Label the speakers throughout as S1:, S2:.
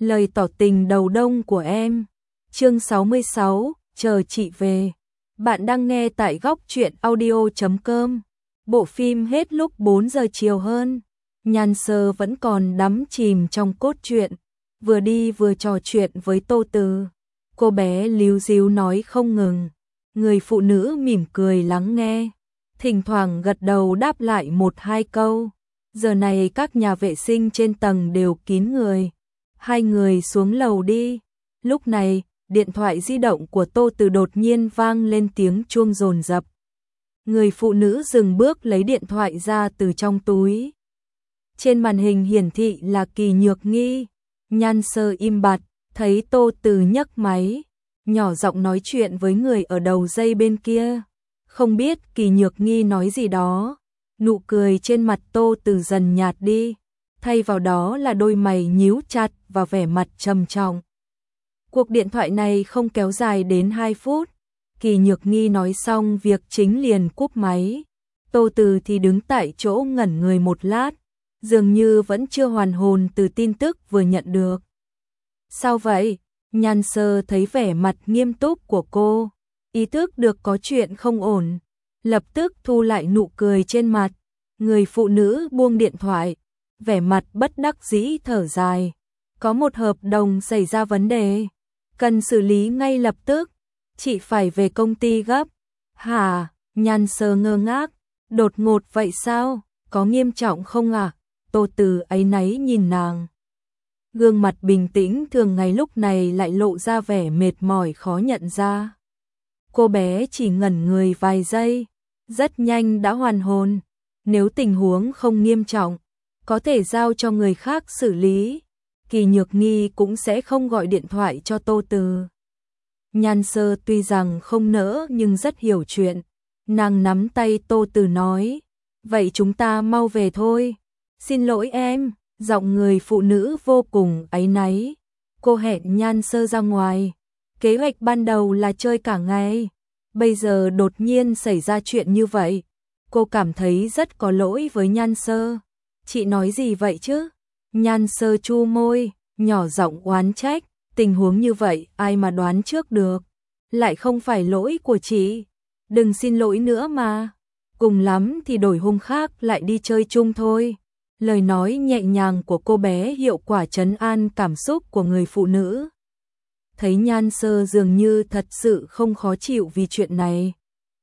S1: Lời tỏ tình đầu đông của em. Chương 66, chờ chị về. Bạn đang nghe tại góc truyện audio.com. Bộ phim hết lúc 4 giờ chiều hơn. Nhan Sơ vẫn còn đắm chìm trong cốt truyện, vừa đi vừa trò chuyện với Tô Từ. Cô bé líu ríu nói không ngừng. Người phụ nữ mỉm cười lắng nghe, thỉnh thoảng gật đầu đáp lại một hai câu. Giờ này các nhà vệ sinh trên tầng đều kín người. Hai người xuống lầu đi. Lúc này, điện thoại di động của Tô Từ đột nhiên vang lên tiếng chuông dồn dập. Người phụ nữ dừng bước lấy điện thoại ra từ trong túi. Trên màn hình hiển thị là Kỳ Nhược Nghi. Nhan Sơ im bặt, thấy Tô Từ nhấc máy, nhỏ giọng nói chuyện với người ở đầu dây bên kia. Không biết Kỳ Nhược Nghi nói gì đó. Nụ cười trên mặt Tô Từ dần nhạt đi, thay vào đó là đôi mày nhíu chặt và vẻ mặt trầm trọng. Cuộc điện thoại này không kéo dài đến 2 phút. Kỳ Nhược Nghi nói xong việc chính liền cúp máy. Tô Từ thì đứng tại chỗ ngẩn người một lát, dường như vẫn chưa hoàn hồn từ tin tức vừa nhận được. Sao vậy? Nhan Sơ thấy vẻ mặt nghiêm túc của cô, ý thức được có chuyện không ổn, lập tức thu lại nụ cười trên mặt. Người phụ nữ buông điện thoại, vẻ mặt bất đắc dĩ thở dài. Có một hợp đồng xảy ra vấn đề, cần xử lý ngay lập tức. Chị phải về công ty gấp. Hả? Nhan Sơ ngơ ngác. Đột ngột vậy sao? Có nghiêm trọng không ạ? Tô Từ áy náy nhìn nàng. Gương mặt bình tĩnh thường ngày lúc này lại lộ ra vẻ mệt mỏi khó nhận ra. Cô bé chỉ ngẩn người vài giây, rất nhanh đã hoàn hồn. Nếu tình huống không nghiêm trọng, có thể giao cho người khác xử lý. Kỳ Nhược Nghi cũng sẽ không gọi điện thoại cho Tô Từ. Nhan Sơ tuy rằng không nỡ nhưng rất hiểu chuyện. Nàng nắm tay Tô Từ nói, vậy chúng ta mau về thôi. Xin lỗi em. Giọng người phụ nữ vô cùng áy náy. Cô hẹn Nhan Sơ ra ngoài. Kế hoạch ban đầu là chơi cả ngày. Bây giờ đột nhiên xảy ra chuyện như vậy. Cô cảm thấy rất có lỗi với Nhan Sơ. Chị nói gì vậy chứ? Nhan Sơ chu môi, nhỏ giọng oán trách. Tình huống như vậy ai mà đoán trước được. Lại không phải lỗi của chị. Đừng xin lỗi nữa mà. Cùng lắm thì đổi hôm khác lại đi chơi chung thôi. Lời nói nhẹ nhàng của cô bé hiệu quả trấn an cảm xúc của người phụ nữ. Thấy Nhan Sơ dường như thật sự không khó chịu vì chuyện này,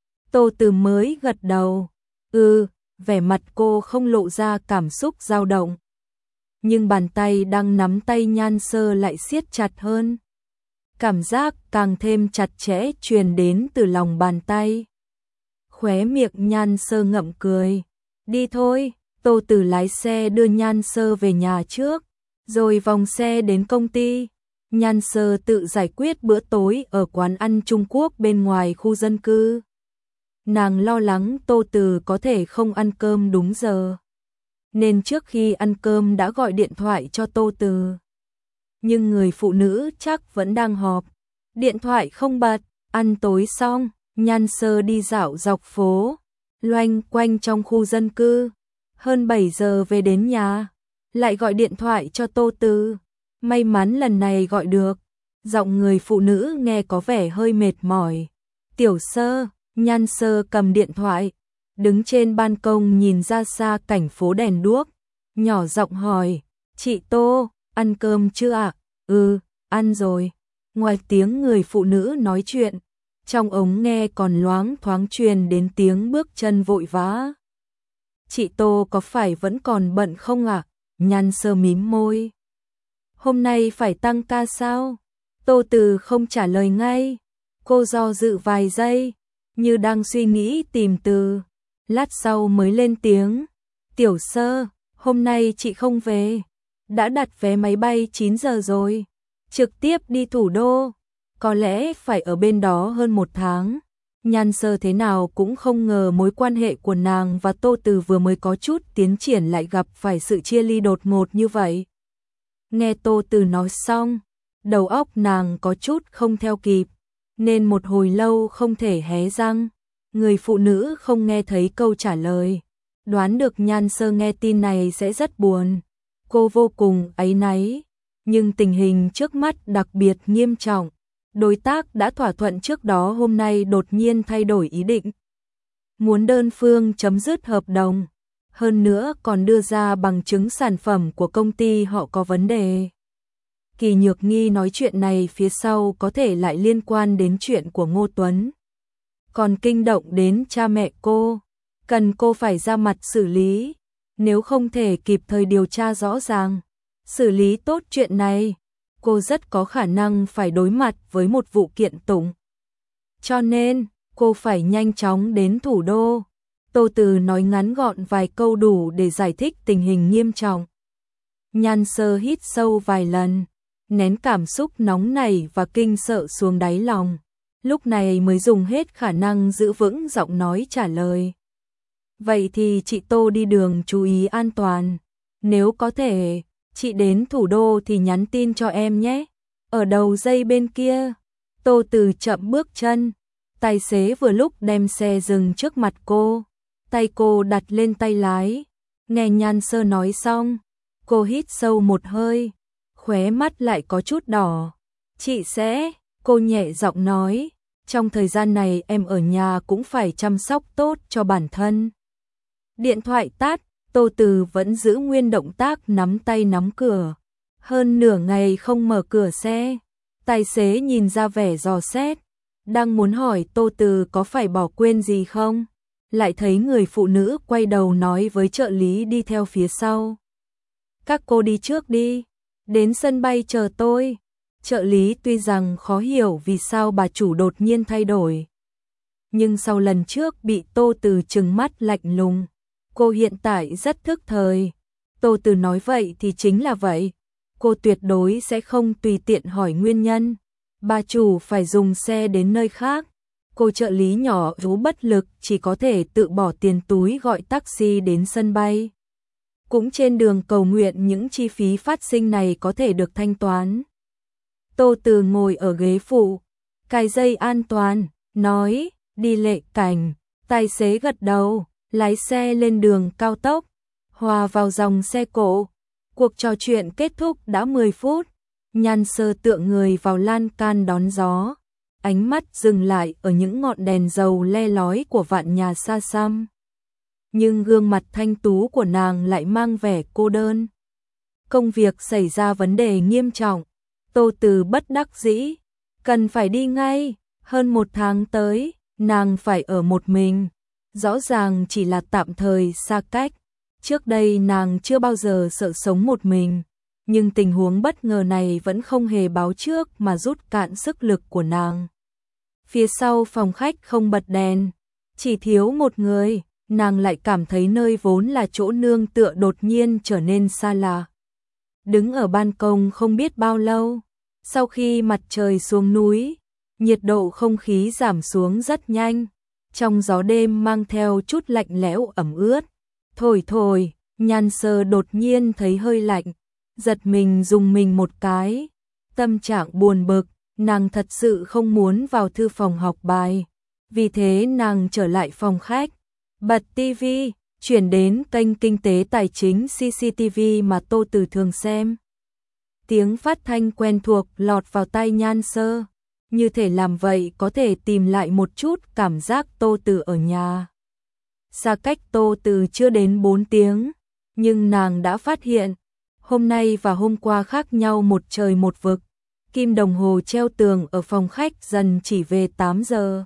S1: Tô Từ mới gật đầu. Vẻ mặt cô không lộ ra cảm xúc dao động. Nhưng bàn tay đang nắm tay Nhan Sơ lại siết chặt hơn. Cảm giác càng thêm chặt chẽ truyền đến từ lòng bàn tay. Khóe miệng Nhan Sơ ngậm cười. Đi thôi. Tô Từ lái xe đưa Nhan Sơ về nhà trước, rồi vòng xe đến công ty. Nhan Sơ tự giải quyết bữa tối ở quán ăn Trung Quốc bên ngoài khu dân cư. Nàng lo lắng Tô Từ có thể không ăn cơm đúng giờ, nên trước khi ăn cơm đã gọi điện thoại cho Tô Từ. Nhưng người phụ nữ chắc vẫn đang họp, điện thoại không bật. Ăn tối xong, Nhan Sơ đi dạo dọc phố, loanh quanh trong khu dân cư. Hơn 7 giờ về đến nhà, lại gọi điện thoại cho Tô Từ. May mắn lần này gọi được. Giọng người phụ nữ nghe có vẻ hơi mệt mỏi. Tiểu Sơ. Nhan Sơ cầm điện thoại, đứng trên ban công nhìn ra xa cảnh phố đèn đuốc, nhỏ giọng hỏi, chị Tô, ăn cơm chưa ạ? Ăn rồi. Ngoài tiếng người phụ nữ nói chuyện, trong ống nghe còn loáng thoáng truyền đến tiếng bước chân vội vã. Chị Tô có phải vẫn còn bận không ạ? Nhan Sơ mím môi. Hôm nay phải tăng ca sao? Tô Từ không trả lời ngay. Cô do dự vài giây, như đang suy nghĩ tìm từ. Lát sau mới lên tiếng. Tiểu Sơ, hôm nay chị không về. Đã đặt vé máy bay 9 giờ rồi. Trực tiếp đi thủ đô. Có lẽ phải ở bên đó hơn 1 tháng. Nhan Sơ thế nào cũng không ngờ mối quan hệ của nàng và Tô Từ vừa mới có chút tiến triển lại gặp phải sự chia ly đột ngột như vậy. Nghe Tô Từ nói xong, đầu óc nàng có chút không theo kịp, nên một hồi lâu không thể hé răng. Người phụ nữ không nghe thấy câu trả lời, đoán được Nhan Sơ nghe tin này sẽ rất buồn. Cô vô cùng áy náy, Nhưng tình hình trước mắt đặc biệt nghiêm trọng. Đối tác đã thỏa thuận trước đó hôm nay đột nhiên thay đổi ý định. Muốn đơn phương chấm dứt hợp đồng. Hơn nữa còn đưa ra bằng chứng sản phẩm của công ty họ có vấn đề. Kỳ Nhược nghi nói chuyện này phía sau có thể lại liên quan đến chuyện của Ngô Tuấn. Còn kinh động đến cha mẹ cô. Cần cô phải ra mặt xử lý. Nếu không thể kịp thời điều tra rõ ràng, xử lý tốt chuyện này, cô rất có khả năng phải đối mặt với một vụ kiện tụng. Cho nên, cô phải nhanh chóng đến thủ đô. Tô Từ nói ngắn gọn vài câu đủ để giải thích tình hình nghiêm trọng. Nhan Sơ hít sâu vài lần, nén cảm xúc nóng nảy và kinh sợ xuống đáy lòng. Lúc này mới dùng hết khả năng giữ vững giọng nói trả lời. Vậy thì chị Tô đi đường chú ý an toàn. Nếu có thể, chị đến thủ đô thì nhắn tin cho em nhé. Ở đầu dây bên kia. Tô Từ chậm bước chân. Tài xế vừa lúc đem xe dừng trước mặt cô. Tay cô đặt lên tay lái. Nghe Nhan Sơ nói xong, cô hít sâu một hơi, khóe mắt lại có chút đỏ. Chị sẽ, cô nhẹ giọng nói, trong thời gian này em ở nhà cũng phải chăm sóc tốt cho bản thân. Điện thoại tắt, Tô Từ vẫn giữ nguyên động tác nắm tay nắm cửa. Hơn nửa ngày không mở cửa xe, tài xế nhìn ra vẻ dò xét, đang muốn hỏi Tô Từ có phải bỏ quên gì không, lại thấy người phụ nữ quay đầu nói với trợ lý đi theo phía sau. Các cô đi trước đi, đến sân bay chờ tôi. Trợ lý tuy rằng khó hiểu vì sao bà chủ đột nhiên thay đổi, nhưng sau lần trước bị Tô Từ trừng mắt lạnh lùng, cô hiện tại rất thức thời. Tô Từ nói vậy thì chính là vậy. Cô tuyệt đối sẽ không tùy tiện hỏi nguyên nhân. Bà chủ phải dùng xe đến nơi khác. Cô trợ lý nhỏ rú bất lực chỉ có thể tự bỏ tiền túi gọi taxi đến sân bay. Cũng trên đường cầu nguyện những chi phí phát sinh này có thể được thanh toán. Tô Từ ngồi ở ghế phụ, cài dây an toàn, nói, đi Lệ Cảnh. Tài xế gật đầu, lái xe lên đường cao tốc, hòa vào dòng xe cộ. Cuộc trò chuyện kết thúc đã 10 phút. Nhan Sơ tựa người vào lan can đón gió, ánh mắt dừng lại ở những ngọn đèn dầu le lói của vạn nhà xa xăm. Nhưng gương mặt thanh tú của nàng lại mang vẻ cô đơn. Công việc xảy ra vấn đề nghiêm trọng. Tô Từ bất đắc dĩ, cần phải đi ngay. Hơn 1 tháng tới, nàng phải ở một mình. Rõ ràng chỉ là tạm thời xa cách. Trước đây nàng chưa bao giờ sợ sống một mình. Nhưng tình huống bất ngờ này vẫn không hề báo trước mà rút cạn sức lực của nàng. Phía sau phòng khách không bật đèn, chỉ thiếu một người. Nàng lại cảm thấy nơi vốn là chỗ nương tựa đột nhiên trở nên xa lạ. Đứng ở ban công không biết bao lâu, sau khi mặt trời xuống núi, nhiệt độ không khí giảm xuống rất nhanh. Trong gió đêm mang theo chút lạnh lẽo ẩm ướt. Thổi thổi, Nhan Sơ đột nhiên thấy hơi lạnh, giật mình rùng mình một cái. Tâm trạng buồn bực, nàng thật sự không muốn vào thư phòng học bài. Vì thế nàng trở lại phòng khách, bật TV, chuyển đến kênh Kinh tế Tài chính CCTV mà Tô Từ thường xem. Tiếng phát thanh quen thuộc lọt vào tai Nhan Sơ, như thể làm vậy có thể tìm lại một chút cảm giác Tô Từ ở nhà. Xa cách Tô Từ chưa đến 4 tiếng, nhưng nàng đã phát hiện, hôm nay và hôm qua khác nhau một trời một vực. Kim đồng hồ treo tường ở phòng khách dần chỉ về 8 giờ.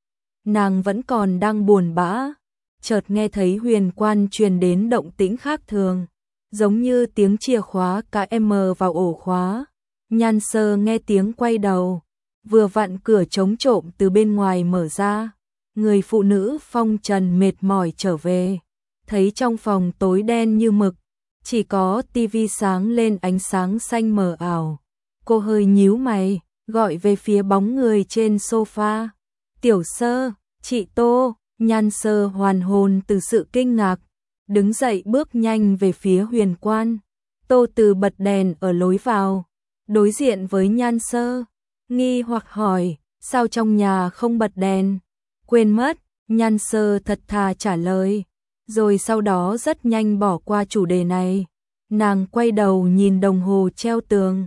S1: Nàng vẫn còn đang buồn bã, chợt nghe thấy huyền quan truyền đến động tĩnh khác thường, giống như tiếng chìa khóa KM vào ổ khóa. Nhan Sơ nghe tiếng quay đầu, vừa vặn cửa chống trộm từ bên ngoài mở ra. Người phụ nữ phong trần mệt mỏi trở về, thấy trong phòng tối đen như mực, chỉ có tivi sáng lên ánh sáng xanh mờ ảo. Cô hơi nhíu mày, gọi về phía bóng người trên sofa. Tiểu Sơ, chị Tô. Nhan Sơ hoàn hồn từ sự kinh ngạc, đứng dậy bước nhanh về phía huyền quan. Tô Từ bật đèn ở lối vào, đối diện với Nhan Sơ, nghi hoặc hỏi, sao trong nhà không bật đèn? Quên mất, Nhan Sơ thật thà trả lời, rồi sau đó rất nhanh bỏ qua chủ đề này. Nàng quay đầu nhìn đồng hồ treo tường,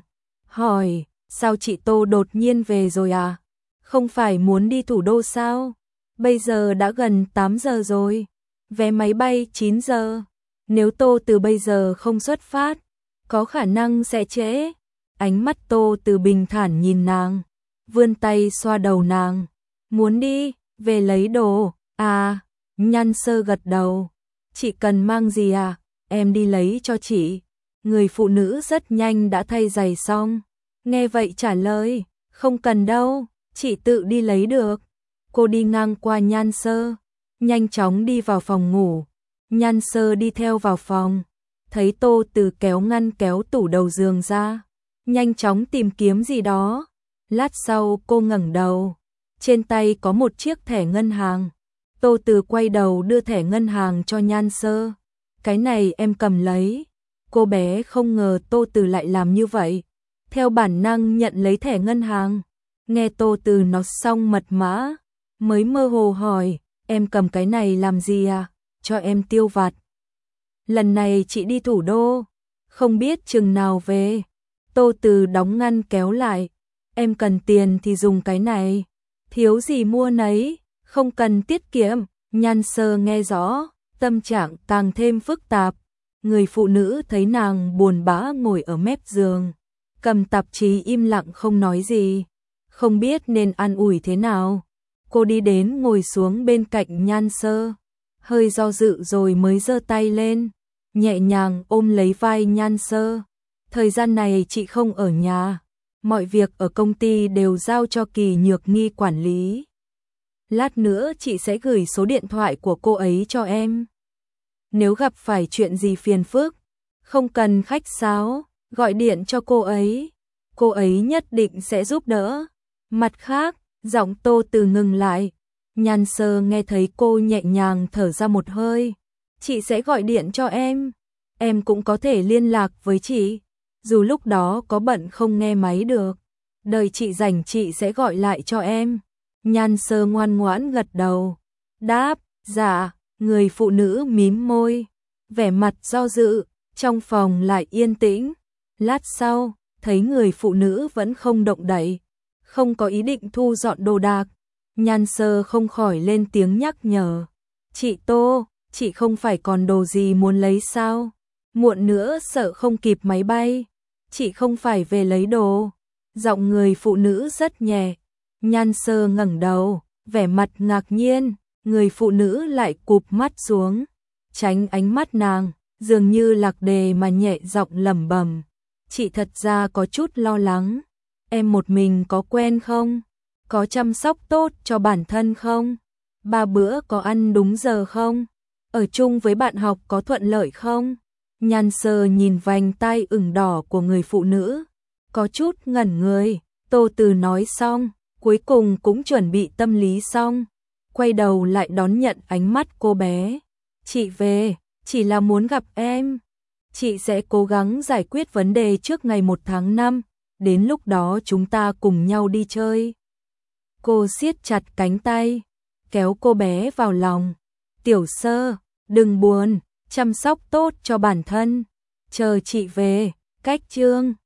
S1: hỏi, sao chị Tô đột nhiên về rồi à? Không phải muốn đi thủ đô sao? Bây giờ đã gần 8 giờ rồi, vé máy bay 9 giờ. Nếu Tô Từ bây giờ không xuất phát, có khả năng sẽ trễ. Ánh mắt Tô Từ bình thản nhìn nàng, vươn tay xoa đầu nàng. Muốn đi, về lấy đồ, à, Nhan Sơ gật đầu. Chị cần mang gì à? Em đi lấy cho chị. Người phụ nữ rất nhanh đã thay giày xong. Nghe vậy trả lời, không cần đâu, chị tự đi lấy được. Cô đi ngang qua Nhan Sơ, nhanh chóng đi vào phòng ngủ. Nhan Sơ đi theo vào phòng, thấy Tô Từ kéo ngăn kéo tủ đầu giường ra, nhanh chóng tìm kiếm gì đó. Lát sau cô ngẩng đầu, trên tay có một chiếc thẻ ngân hàng. Tô Từ quay đầu đưa thẻ ngân hàng cho Nhan Sơ. Cái này em cầm lấy. Cô bé không ngờ Tô Từ lại làm như vậy, theo bản năng nhận lấy thẻ ngân hàng. Nghe Tô Từ nói xong mật mã, mới mơ hồ hỏi, em cầm cái này làm gì à? Cho em tiêu vặt. Lần này chị đi thủ đô, không biết chừng nào về. Tô Từ đóng ngăn kéo lại, em cần tiền thì dùng cái này, thiếu gì mua nấy, không cần tiết kiệm. Nhan Sơ nghe rõ, tâm trạng càng thêm phức tạp. Người phụ nữ thấy nàng buồn bã ngồi ở mép giường, cầm tạp chí im lặng không nói gì, không biết nên an ủi thế nào. Cô đi đến ngồi xuống bên cạnh Nhan Sơ, hơi do dự rồi mới giơ tay lên, nhẹ nhàng ôm lấy vai Nhan Sơ. Thời gian này chị không ở nhà, mọi việc ở công ty đều giao cho Kỳ Nhược Nghi quản lý. Lát nữa chị sẽ gửi số điện thoại của cô ấy cho em. Nếu gặp phải chuyện gì phiền phức, không cần khách sáo, gọi điện cho cô ấy nhất định sẽ giúp đỡ. Mặt khác, giọng Tô Từ ngừng lại. Nhan Sơ nghe thấy cô nhẹ nhàng thở ra một hơi. Chị sẽ gọi điện cho em cũng có thể liên lạc với chị, dù lúc đó có bận không nghe máy được. Đợi chị rảnh chị sẽ gọi lại cho em. Nhan Sơ ngoan ngoãn gật đầu, đáp, dạ. Người phụ nữ mím môi, vẻ mặt do dự, trong phòng lại yên tĩnh. Lát sau, thấy người phụ nữ vẫn không động đậy, không có ý định thu dọn đồ đạc. Nhan Sơ không khỏi lên tiếng nhắc nhở. Chị Tô, chị không phải còn đồ gì muốn lấy sao? Muộn nữa sợ không kịp máy bay. Chị không phải về lấy đồ. Giọng người phụ nữ rất nhẹ. Nhan Sơ ngẩng đầu, vẻ mặt ngạc nhiên. Người phụ nữ lại cụp mắt xuống, tránh ánh mắt nàng, dường như lạc đề mà nhẹ giọng lẩm bẩm. Chị thật ra có chút lo lắng. Em một mình có quen không? Có chăm sóc tốt cho bản thân không? 3 bữa có ăn đúng giờ không? Ở chung với bạn học có thuận lợi không? Nhan Sơ nhìn vành tay ửng đỏ của người phụ nữ, có chút ngẩn người. Tô Từ nói xong, cuối cùng cũng chuẩn bị tâm lý xong, quay đầu lại đón nhận ánh mắt cô bé. Chị về, chỉ là muốn gặp em. Chị sẽ cố gắng giải quyết vấn đề trước ngày 1 tháng 5, đến lúc đó chúng ta cùng nhau đi chơi. Cô siết chặt cánh tay, kéo cô bé vào lòng. Tiểu Sơ, đừng buồn, chăm sóc tốt cho bản thân. Chờ chị về, cách chương.